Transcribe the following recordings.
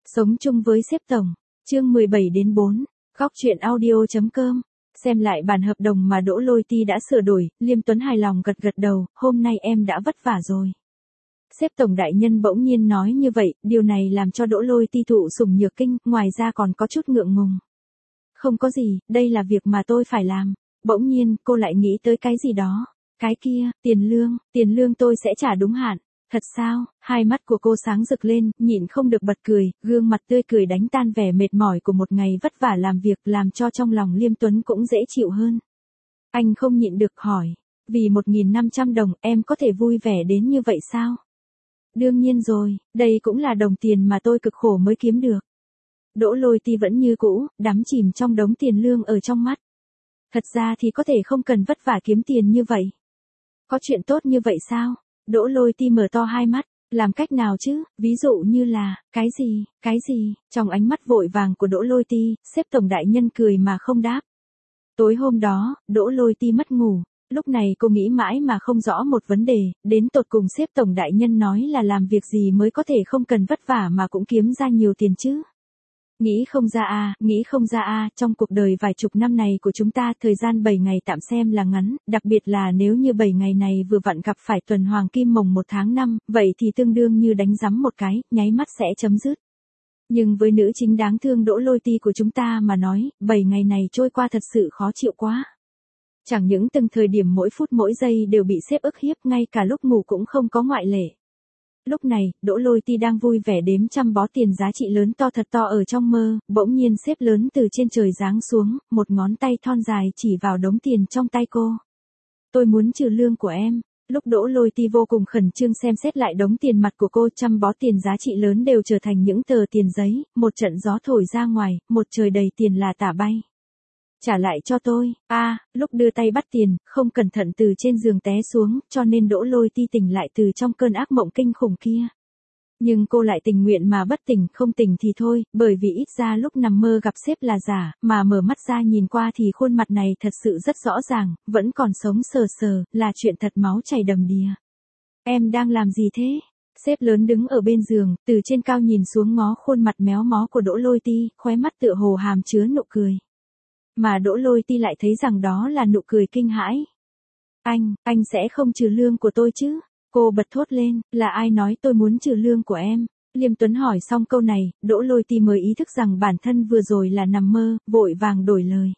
Sống chung với sếp tổng. Chương 17-4. Góc truyện audio.com. Xem lại bản hợp đồng mà Đỗ Lôi Ti đã sửa đổi, Liêm Tuấn hài lòng gật gật đầu, hôm nay em đã vất vả rồi. Sếp tổng đại nhân bỗng nhiên nói như vậy, điều này làm cho Đỗ Lôi Ti thụ sủng nhược kinh, ngoài ra còn có chút ngượng ngùng. Không có gì, đây là việc mà tôi phải làm. Bỗng nhiên, cô lại nghĩ tới cái gì đó. Cái kia, tiền lương tôi sẽ trả đúng hạn. Thật sao? Hai mắt của cô sáng rực lên, nhịn không được bật cười, gương mặt tươi cười đánh tan vẻ mệt mỏi của một ngày vất vả làm việc, làm cho trong lòng Liêm Tuấn cũng dễ chịu hơn. Anh không nhịn được hỏi, vì 1.500 đồng em có thể vui vẻ đến như vậy sao? Đương nhiên rồi, đây cũng là đồng tiền mà tôi cực khổ mới kiếm được. Đỗ Lôi Ti vẫn như cũ, đắm chìm trong đống tiền lương ở trong mắt. Thật ra thì có thể không cần vất vả kiếm tiền như vậy. Có chuyện tốt như vậy sao? Đỗ Lôi Ti mở to hai mắt, làm cách nào chứ, ví dụ như là, cái gì, trong ánh mắt vội vàng của Đỗ Lôi Ti, sếp tổng đại nhân cười mà không đáp. Tối hôm đó, Đỗ Lôi Ti mất ngủ, lúc này cô nghĩ mãi mà không rõ một vấn đề, đến tột cùng sếp tổng đại nhân nói là làm việc gì mới có thể không cần vất vả mà cũng kiếm ra nhiều tiền chứ. Nghĩ không ra a, trong cuộc đời vài chục năm này của chúng ta, thời gian 7 ngày tạm xem là ngắn, đặc biệt là nếu như 7 ngày này vừa vặn gặp phải tuần hoàng kim mồng 1 tháng 5, vậy thì tương đương như đánh rắm một cái, nháy mắt sẽ chấm dứt. Nhưng với nữ chính đáng thương Đỗ Lôi Ti của chúng ta mà nói, 7 ngày này trôi qua thật sự khó chịu quá. Chẳng những từng thời điểm mỗi phút mỗi giây đều bị sếp ức hiếp, ngay cả lúc ngủ cũng không có ngoại lệ. Lúc này, Đỗ Lôi Ti đang vui vẻ đếm trăm bó tiền giá trị lớn to thật to ở trong mơ, bỗng nhiên sếp lớn từ trên trời giáng xuống, một ngón tay thon dài chỉ vào đống tiền trong tay cô. Tôi muốn trừ lương của em. Lúc Đỗ Lôi Ti vô cùng khẩn trương xem xét lại đống tiền mặt của cô, trăm bó tiền giá trị lớn đều trở thành những tờ tiền giấy, một trận gió thổi ra ngoài, một trời đầy tiền là tả bay. Trả lại cho tôi. Lúc đưa tay bắt tiền, không cẩn thận từ trên giường té xuống, cho nên Đỗ Lôi Ti tỉnh lại từ trong cơn ác mộng kinh khủng kia. Nhưng cô lại tình nguyện mà bất tỉnh, không tỉnh thì thôi, bởi vì ít ra lúc nằm mơ gặp sếp là giả, mà mở mắt ra nhìn qua thì khuôn mặt này thật sự rất rõ ràng, vẫn còn sống sờ sờ, là chuyện thật máu chảy đầm đìa. Em đang làm gì thế? Sếp lớn đứng ở bên giường, từ trên cao nhìn xuống ngó khuôn mặt méo mó của Đỗ Lôi Ti, khóe mắt tựa hồ hàm chứa nụ cười. Mà Đỗ Lôi Ti lại thấy rằng đó là nụ cười kinh hãi. Anh sẽ không trừ lương của tôi chứ? Cô bật thốt lên, là ai nói tôi muốn trừ lương của em? Liêm Tuấn hỏi xong câu này, Đỗ Lôi Ti mới ý thức rằng bản thân vừa rồi là nằm mơ, vội vàng đổi lời.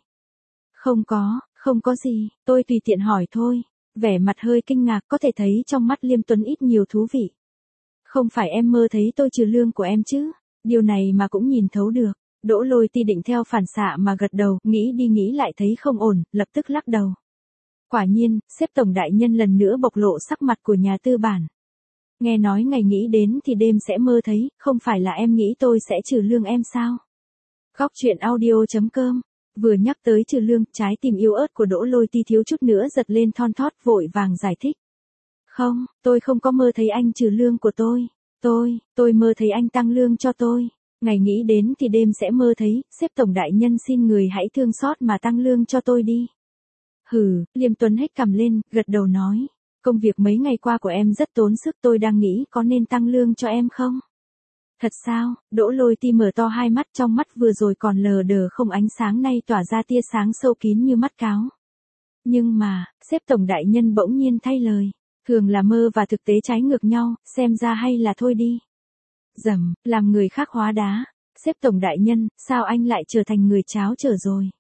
Không có gì, tôi tùy tiện hỏi thôi. Vẻ mặt hơi kinh ngạc, có thể thấy trong mắt Liêm Tuấn ít nhiều thú vị. Không phải em mơ thấy tôi trừ lương của em chứ? Điều này mà cũng nhìn thấu được. Đỗ Lôi Ti định theo phản xạ mà gật đầu, nghĩ đi nghĩ lại thấy không ổn, lập tức lắc đầu. Quả nhiên, sếp tổng đại nhân lần nữa bộc lộ sắc mặt của nhà tư bản. Nghe nói ngày nghĩ đến thì đêm sẽ mơ thấy, không phải là em nghĩ tôi sẽ trừ lương em sao? Góc truyện audio.com. Vừa nhắc tới trừ lương, trái tim yếu ớt của Đỗ Lôi Ti thiếu chút nữa giật lên thon thót, vội vàng giải thích. Không, tôi không có mơ thấy anh trừ lương của tôi. Tôi mơ thấy anh tăng lương cho tôi. Ngày nghĩ đến thì đêm sẽ mơ thấy, sếp tổng đại nhân xin người hãy thương xót mà tăng lương cho tôi đi. Liêm Tuấn hét cằm lên, gật đầu nói. Công việc mấy ngày qua của em rất tốn sức, tôi đang nghĩ có nên tăng lương cho em không? Thật sao? Đỗ Lôi Ti mở to hai mắt, trong mắt vừa rồi còn lờ đờ không ánh sáng nay tỏa ra tia sáng sâu kín như mắt cáo. Nhưng mà, sếp tổng đại nhân bỗng nhiên thay lời. Thường là mơ và thực tế trái ngược nhau, xem ra hay là thôi đi. Làm người khác hóa đá. Sếp tổng đại nhân, sao anh lại trở thành người cháo trở rồi?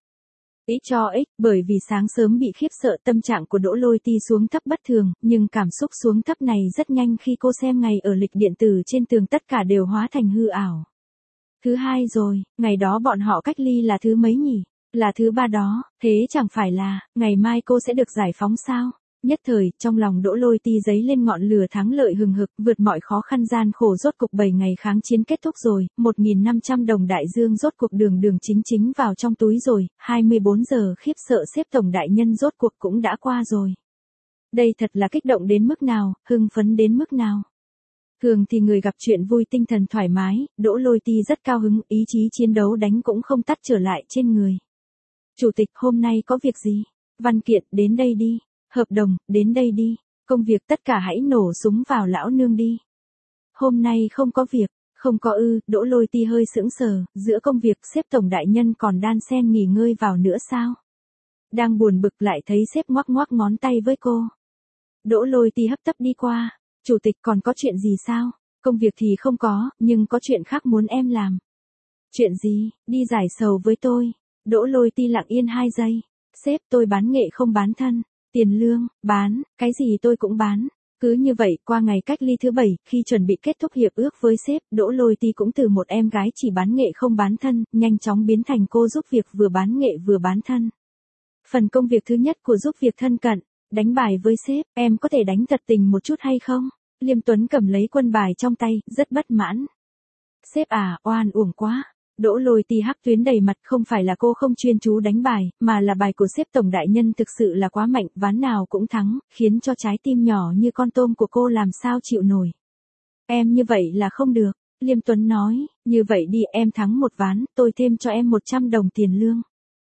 Bởi vì sáng sớm bị khiếp sợ, tâm trạng của Đỗ Lôi Ti xuống thấp bất thường, nhưng cảm xúc xuống thấp này rất nhanh khi cô xem ngày ở lịch điện tử trên tường tất cả đều hóa thành hư ảo. Thứ hai rồi, ngày đó bọn họ cách ly là thứ mấy nhỉ? Là thứ 3 đó, thế chẳng phải là, ngày mai cô sẽ được giải phóng sao? Nhất thời, trong lòng Đỗ Lôi Ti dấy lên ngọn lửa thắng lợi hừng hực, vượt mọi khó khăn gian khổ rốt cục 7 ngày kháng chiến kết thúc rồi, 1.500 đồng đại dương rốt cuộc đường chính vào trong túi rồi, 24 giờ khiếp sợ sếp tổng đại nhân rốt cuộc cũng đã qua rồi. Đây thật là kích động đến mức nào, hưng phấn đến mức nào. Thường thì người gặp chuyện vui tinh thần thoải mái, Đỗ Lôi Ti rất cao hứng, ý chí chiến đấu đánh cũng không tắt trở lại trên người. Chủ tịch, hôm nay có việc gì? Văn kiện, đến đây đi. Hợp đồng, đến đây đi. Công việc tất cả hãy nổ súng vào lão nương đi. Hôm nay không có việc, Không có ư, Đỗ Lôi Ti hơi sững sờ, giữa công việc sếp tổng đại nhân còn đan xen nghỉ ngơi vào nữa sao? Đang buồn bực lại thấy sếp ngoắc ngoắc ngón tay với cô. Đỗ Lôi Ti hấp tấp đi qua, chủ tịch còn có chuyện gì sao? Công việc thì không có, nhưng có chuyện khác muốn em làm. Chuyện gì, đi giải sầu với tôi. Đỗ Lôi Ti lặng yên 2 giây. Sếp tôi bán nghệ không bán thân. Tiền lương, bán, cái gì tôi cũng bán. Cứ như vậy qua ngày cách ly thứ 7, khi chuẩn bị kết thúc hiệp ước với sếp, Đỗ Lôi Ti cũng từ một em gái chỉ bán nghệ không bán thân, nhanh chóng biến thành cô giúp việc vừa bán nghệ vừa bán thân. Phần công việc thứ nhất của giúp việc thân cận, đánh bài với sếp, em có thể đánh thật tình một chút hay không? Liêm Tuấn cầm lấy quân bài trong tay, rất bất mãn. Sếp à, oan uổng quá. Đỗ Lôi Ti hắc tuyến đầy mặt, không phải là cô không chuyên chú đánh bài, mà là bài của sếp tổng đại nhân thực sự là quá mạnh, ván nào cũng thắng, khiến cho trái tim nhỏ như con tôm của cô làm sao chịu nổi. Em như vậy là không được, Liêm Tuấn nói, như vậy đi em thắng một ván, tôi thêm cho em 100 đồng tiền lương.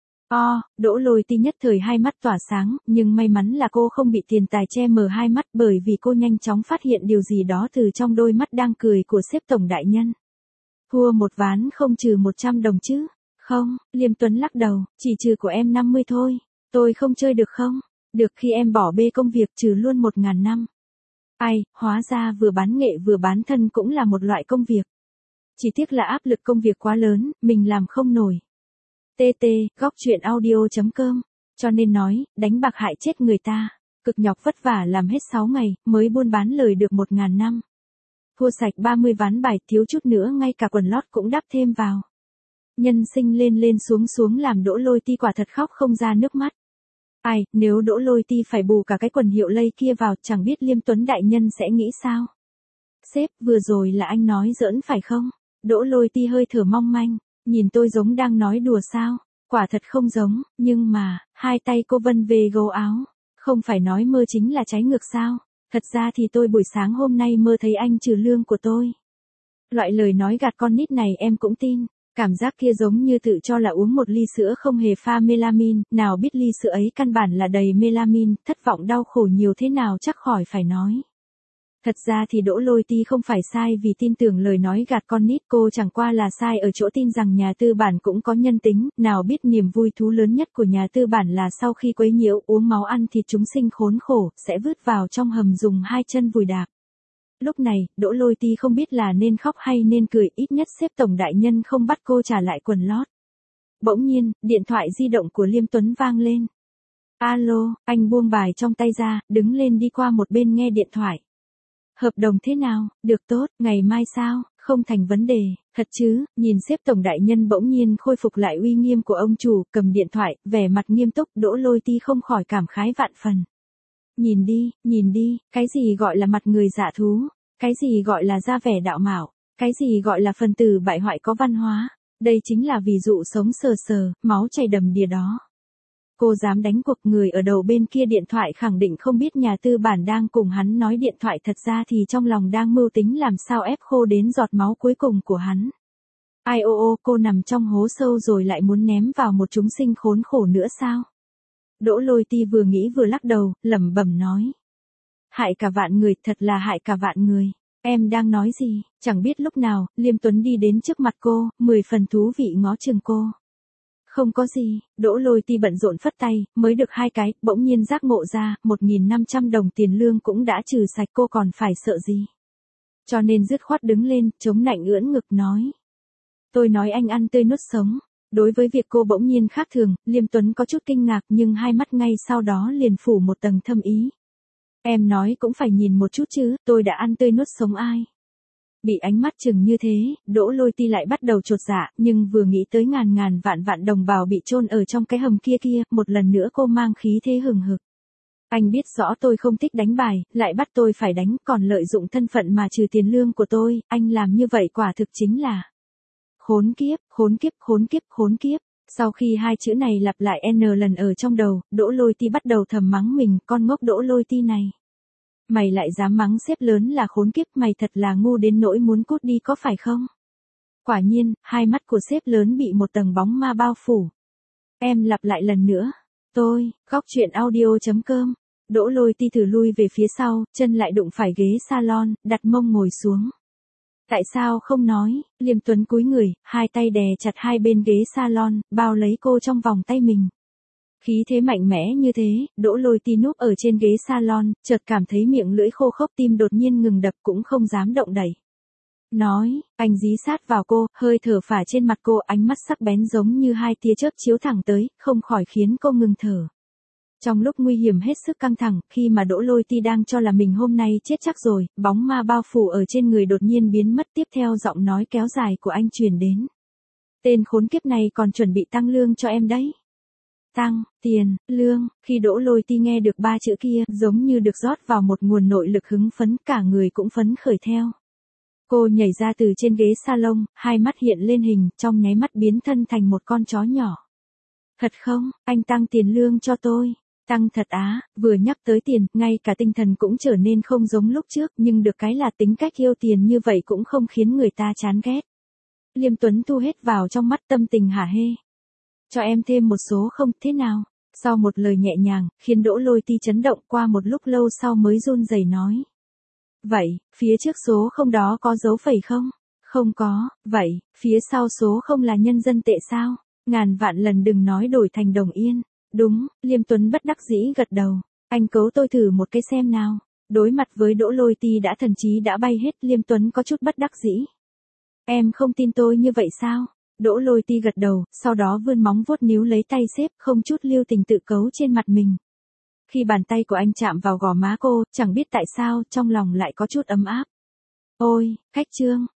Đỗ Lôi Ti nhất thời hai mắt tỏa sáng, nhưng may mắn là cô không bị tiền tài che mờ hai mắt bởi vì cô nhanh chóng phát hiện điều gì đó từ trong đôi mắt đang cười của sếp tổng đại nhân. Thua một ván không trừ 100 đồng chứ? Không, Liêm Tuấn lắc đầu, chỉ trừ của em 50 thôi. Tôi không chơi được không? Được khi em bỏ bê công việc trừ luôn 1.000 năm. Ai, hóa ra vừa bán nghệ vừa bán thân cũng là một loại công việc. Chỉ tiếc là áp lực công việc quá lớn, mình làm không nổi. TT, góc truyện audio.com. Cho nên nói, đánh bạc hại chết người ta. Cực nhọc vất vả làm hết 6 ngày, mới buôn bán lời được 1.000 năm. Thua sạch 30 ván bài, thiếu chút nữa ngay cả quần lót cũng đắp thêm vào. Nhân sinh lên lên xuống xuống làm Đỗ Lôi Ti quả thật khóc không ra nước mắt. Ai, nếu Đỗ Lôi Ti phải bù cả cái quần hiệu lây kia vào, chẳng biết Liêm Tuấn đại nhân sẽ nghĩ sao? Sếp, vừa rồi là anh nói giỡn phải không? Đỗ Lôi Ti hơi thở mong manh, nhìn tôi giống đang nói đùa sao? Quả thật không giống, nhưng mà, hai tay cô vân về gấu áo. Không phải nói mơ chính là trái ngược sao? Thật ra thì tôi buổi sáng hôm nay mơ thấy anh trừ lương của tôi. Loại lời nói gạt con nít này em cũng tin. Cảm giác kia giống như tự cho là uống một ly sữa không hề pha melamin, nào biết ly sữa ấy căn bản là đầy melamin, thất vọng đau khổ nhiều thế nào chắc khỏi phải nói. Thật ra thì Đỗ Lôi Ti không phải sai vì tin tưởng lời nói gạt con nít, cô chẳng qua là sai ở chỗ tin rằng nhà tư bản cũng có nhân tính, nào biết niềm vui thú lớn nhất của nhà tư bản là sau khi quấy nhiễu uống máu ăn thịt chúng sinh khốn khổ, sẽ vứt vào trong hầm dùng hai chân vùi đạp. Lúc này, Đỗ Lôi Ti không biết là nên khóc hay nên cười, ít nhất sếp tổng đại nhân không bắt cô trả lại quần lót. Bỗng nhiên, điện thoại di động của Liêm Tuấn vang lên. Alo, anh buông bài trong tay ra, đứng lên đi qua một bên nghe điện thoại. Hợp đồng thế nào, được tốt, ngày mai sao, không thành vấn đề, thật chứ, nhìn sếp tổng đại nhân bỗng nhiên khôi phục lại uy nghiêm của ông chủ, cầm điện thoại, vẻ mặt nghiêm túc, Đỗ Lôi Ti không khỏi cảm khái vạn phần. Nhìn đi, cái gì gọi là mặt người dạ thú, cái gì gọi là ra vẻ đạo mạo, cái gì gọi là phần tử bại hoại có văn hóa, đây chính là ví dụ sống sờ sờ, máu chảy đầm đìa đó. Cô dám đánh cuộc, người ở đầu bên kia điện thoại khẳng định không biết nhà tư bản đang cùng hắn nói điện thoại, thật ra thì trong lòng đang mưu tính làm sao ép khô đến giọt máu cuối cùng của hắn. Ai ô, cô nằm trong hố sâu rồi lại muốn ném vào một chúng sinh khốn khổ nữa sao? Đỗ Lôi Ti vừa nghĩ vừa lắc đầu, lẩm bẩm nói. Hại cả vạn người, thật là hại cả vạn người. Em đang nói gì? Chẳng biết lúc nào, Liêm Tuấn đi đến trước mặt cô, 10 phần thú vị ngó chừng cô. Không có gì, Đỗ Lôi Ti bận rộn phất tay, mới được 2 cái, bỗng nhiên giác ngộ ra, 1.500 đồng tiền lương cũng đã trừ sạch, cô còn phải sợ gì. Cho nên dứt khoát đứng lên, chống nạnh ưỡn ngực nói. Tôi nói anh ăn tươi nuốt sống. Đối với việc cô bỗng nhiên khác thường, Liêm Tuấn có chút kinh ngạc nhưng hai mắt ngay sau đó liền phủ một tầng thâm ý. Em nói cũng phải nhìn một chút chứ, tôi đã ăn tươi nuốt sống ai. Bị ánh mắt chừng như thế, Đỗ Lôi Ti lại bắt đầu chột dạ, nhưng vừa nghĩ tới ngàn vạn đồng bào bị chôn ở trong cái hầm kia, một lần nữa cô mang khí thế hừng hực. Anh biết rõ tôi không thích đánh bài, lại bắt tôi phải đánh, còn lợi dụng thân phận mà trừ tiền lương của tôi, anh làm như vậy quả thực chính là khốn kiếp, khốn kiếp, khốn kiếp, khốn kiếp. Sau khi hai chữ này lặp lại n lần ở trong đầu, Đỗ Lôi Ti bắt đầu thầm mắng mình, con ngốc Đỗ Lôi Ti này. Mày lại dám mắng sếp lớn là khốn kiếp, mày thật là ngu đến nỗi muốn cút đi có phải không? Quả nhiên, hai mắt của sếp lớn bị một tầng bóng ma bao phủ. Em lặp lại lần nữa. Tôi, góc truyện audio.com. Đỗ Lôi Ti thử lui về phía sau, chân lại đụng phải ghế salon, đặt mông ngồi xuống. Tại sao không nói? Liêm Tuấn cúi người, hai tay đè chặt hai bên ghế salon, bao lấy cô trong vòng tay mình. Khí thế mạnh mẽ như thế, Đỗ Lôi Ti núp ở trên ghế salon, chợt cảm thấy miệng lưỡi khô khốc, tim đột nhiên ngừng đập, cũng không dám động đậy. Nói, anh dí sát vào cô, hơi thở phả trên mặt cô, ánh mắt sắc bén giống như hai tia chớp chiếu thẳng tới, không khỏi khiến cô ngừng thở. Trong lúc nguy hiểm hết sức căng thẳng, khi mà Đỗ Lôi Ti đang cho là mình hôm nay chết chắc rồi, bóng ma bao phủ ở trên người đột nhiên biến mất, tiếp theo giọng nói kéo dài của anh truyền đến. Tên khốn kiếp này còn chuẩn bị tăng lương cho em đấy. Tăng, tiền, lương, khi Đỗ Lôi Ti nghe được ba chữ kia, giống như được rót vào một nguồn nội lực hứng phấn, cả người cũng phấn khởi theo. Cô nhảy ra từ trên ghế salon, hai mắt hiện lên hình, trong nháy mắt biến thân thành một con chó nhỏ. Thật không, anh tăng tiền lương cho tôi. Tăng thật á, vừa nhắc tới tiền, ngay cả tinh thần cũng trở nên không giống lúc trước, nhưng được cái là tính cách yêu tiền như vậy cũng không khiến người ta chán ghét. Liêm Tuấn thu hết vào trong mắt, tâm tình hả hê. Cho em thêm một số không, thế nào? Sau một lời nhẹ nhàng, khiến Đỗ Lôi Ti chấn động, qua một lúc lâu sau mới run rẩy nói. Vậy, phía trước số không đó có dấu phẩy không? Không có, vậy, phía sau số không là nhân dân tệ sao? Ngàn vạn lần đừng nói đổi thành đồng yên. Đúng, Liêm Tuấn bất đắc dĩ gật đầu. Anh cấu tôi thử một cái xem nào. Đối mặt với Đỗ Lôi Ti đã thần trí đã bay hết, Liêm Tuấn có chút bất đắc dĩ. Em không tin tôi như vậy sao? Đỗ Lôi Ti gật đầu, sau đó vươn móng vuốt níu lấy tay xếp, không chút lưu tình tự cấu trên mặt mình. Khi bàn tay của anh chạm vào gò má cô, chẳng biết tại sao, trong lòng lại có chút ấm áp. Ôi, khách trương,